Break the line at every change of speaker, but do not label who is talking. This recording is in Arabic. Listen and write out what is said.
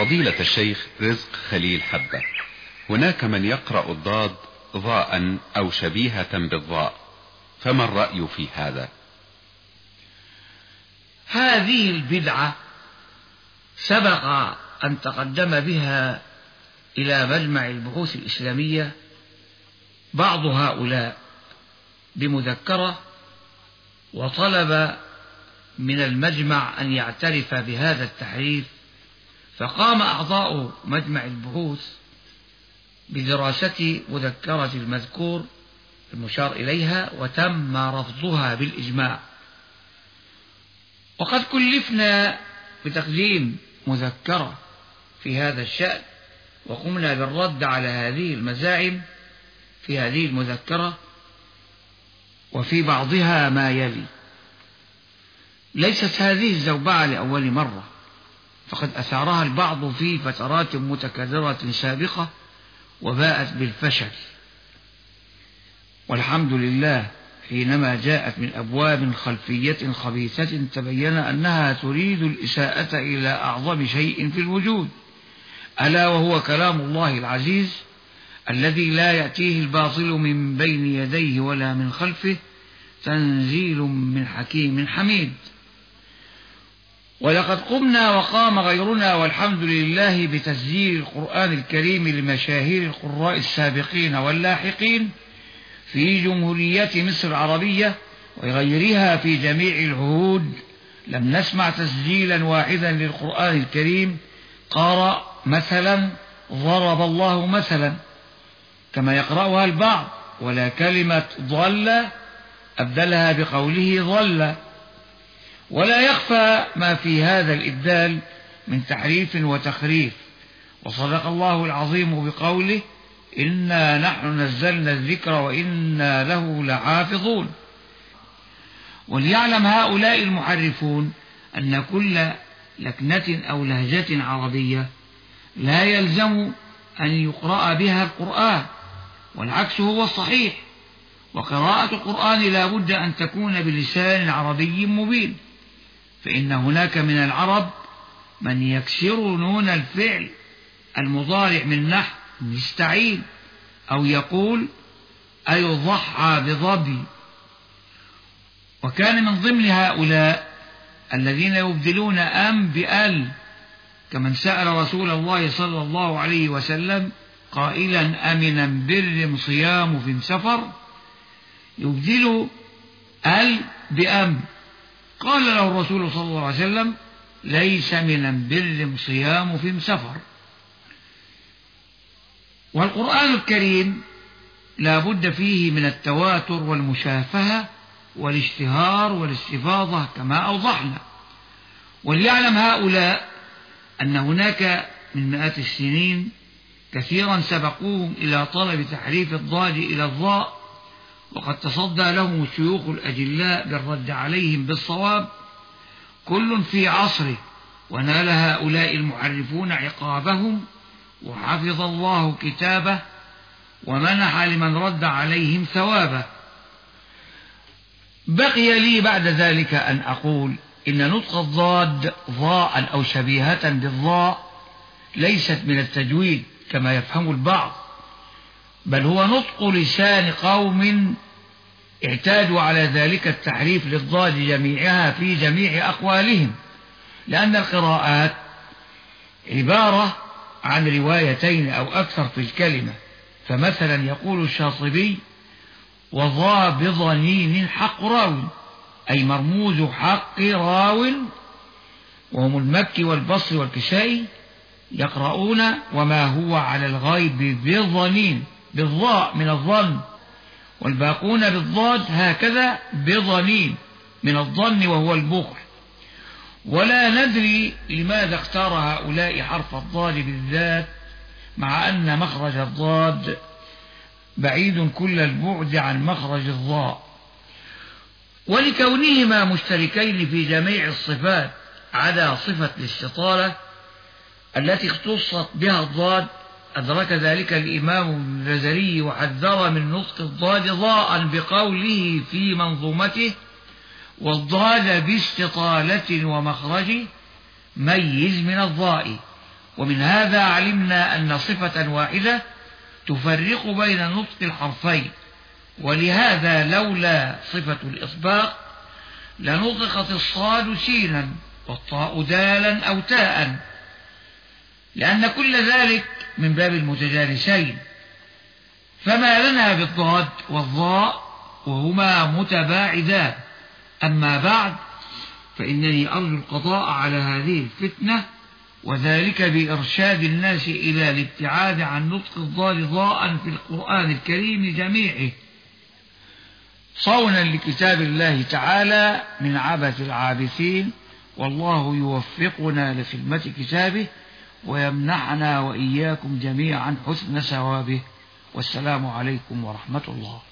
فضيلة الشيخ رزق خليل حبة، هناك من يقرأ الضاد ضاء أو شبيهة بالضاء، فما الرأي في هذا؟
هذه البدعة سبق أن تقدم بها إلى مجمع البحوث الإسلامية بعض هؤلاء بمذكرة، وطلب من المجمع أن يعترف بهذا التحريف، فقام أعضاء مجمع البحوث بدراسة مذكرة المذكور المشار إليها، وتم رفضها بالإجماع. وقد كلفنا بتقديم مذكرة في هذا الشأن، وقمنا بالرد على هذه المزاعم في هذه المذكرة، وفي بعضها ما يلي: ليست هذه الزوبعة لأول مرة، فقد أثارها البعض في فترات متكررة سابقة وباءت بالفشل، والحمد لله حينما جاءت من أبواب خلفية خبيثة تبين أنها تريد الإساءة إلى أعظم شيء في الوجود، ألا وهو كلام الله العزيز الذي لا يأتيه الباطل من بين يديه ولا من خلفه، تنزيل من حكيم حميد. ولقد قمنا وقام غيرنا والحمد لله بتسجيل القرآن الكريم لمشاهير القراء السابقين واللاحقين في جمهورية مصر العربية وغيرها في جميع العهود. لم نسمع تسجيلا واحدا للقرآن الكريم قارأ مثلا ضرب الله مثلا كما يقرأها البعض، ولا كلمة ضل أبدلها بقوله ضل. ولا يخفى ما في هذا الإبدال من تحريف وتخريف، وصدق الله العظيم بقوله: إنا نحن نزلنا الذكر وإنا له لحافظون. وليعلم هؤلاء المحرفون أن كل لكنة أو لهجة عربية لا يلزم أن يقرأ بها القرآن، والعكس هو الصحيح، وقراءة القرآن لا بد أن تكون بلسان عربي مبين، فإن هناك من العرب من يكسر نون الفعل المضارع من نحو يستعين، أو يقول أيضحى بضبي. وكان من ضمن هؤلاء الذين يبدلون أم بأل، كمن سأل رسول الله صلى الله عليه وسلم قائلا: أمنا بر صيام في سفر، يبدل أل بأم. قال له الرسول صلى الله عليه وسلم: ليس من بر صيام في سفر. والقرآن الكريم لا بد فيه من التواتر والمشافهة والاشتهار والاستفاضة كما أوضحنا. وليعلم هؤلاء أن هناك من مئات السنين كثيرا سبقوهم إلى طلب تحريف الضاد إلى الضاء، وقد تصدى لهم الشيوخ الأجلاء بالرد عليهم بالصواب، كل في عصره، ونال هؤلاء المحرفون عقابهم، وحفظ الله كتابه، ومنح لمن رد عليهم ثوابه. بقي لي بعد ذلك أن أقول إن نطق الضاد ضاء أو شبيهة بالضاء ليست من التجويد كما يفهم البعض، بل هو نطق لسان قوم اعتادوا على ذلك التحريف للضاد جميعها في جميع أقوالهم، لأن القراءات عبارة عن روايتين أو أكثر في الكلمة. فمثلا يقول الشاطبي: وضا بضنين حق راو، أي مرموز حق راو، وهم المكي والبصري والكسائي يقرؤون وما هو على الغيب بضنين بالضاء من الظن، والباقون بالضاد هكذا بضنين من الظن وهو البخل. ولا ندري لماذا اختار هؤلاء حرف الضاد بالذات، مع أن مخرج الضاد بعيد كل البعد عن مخرج الضاء، ولكونهما مشتركين في جميع الصفات عدا صفة الاستطالة التي اختصت بها الضاد. أدرك ذلك الإمام الجزري وحذر من نطق الضاد ضاء بقوله في منظومته: والضاد باستطالة ومخرج ميز من الضاء. ومن هذا علمنا أن صفة واحدة تفرق بين نطق الحرفين، ولهذا لولا صفة الإطباق لنطقت الصاد سينا والطاء دالا أو تاء، لأن كل ذلك من باب المتجانسين. فما لنا بالضاد والظاء وهما متباعدان. أما بعد، فإنني أرجو القضاء على هذه الفتنة، وذلك بإرشاد الناس إلى الابتعاد عن نطق الضاد ضاء في القرآن الكريم جميعه، صونا لكتاب الله تعالى من عبث العابثين، والله يوفقنا لخدمة كتابه ويمنحنا وإياكم جميعا حسن ثوابه. والسلام عليكم ورحمة الله.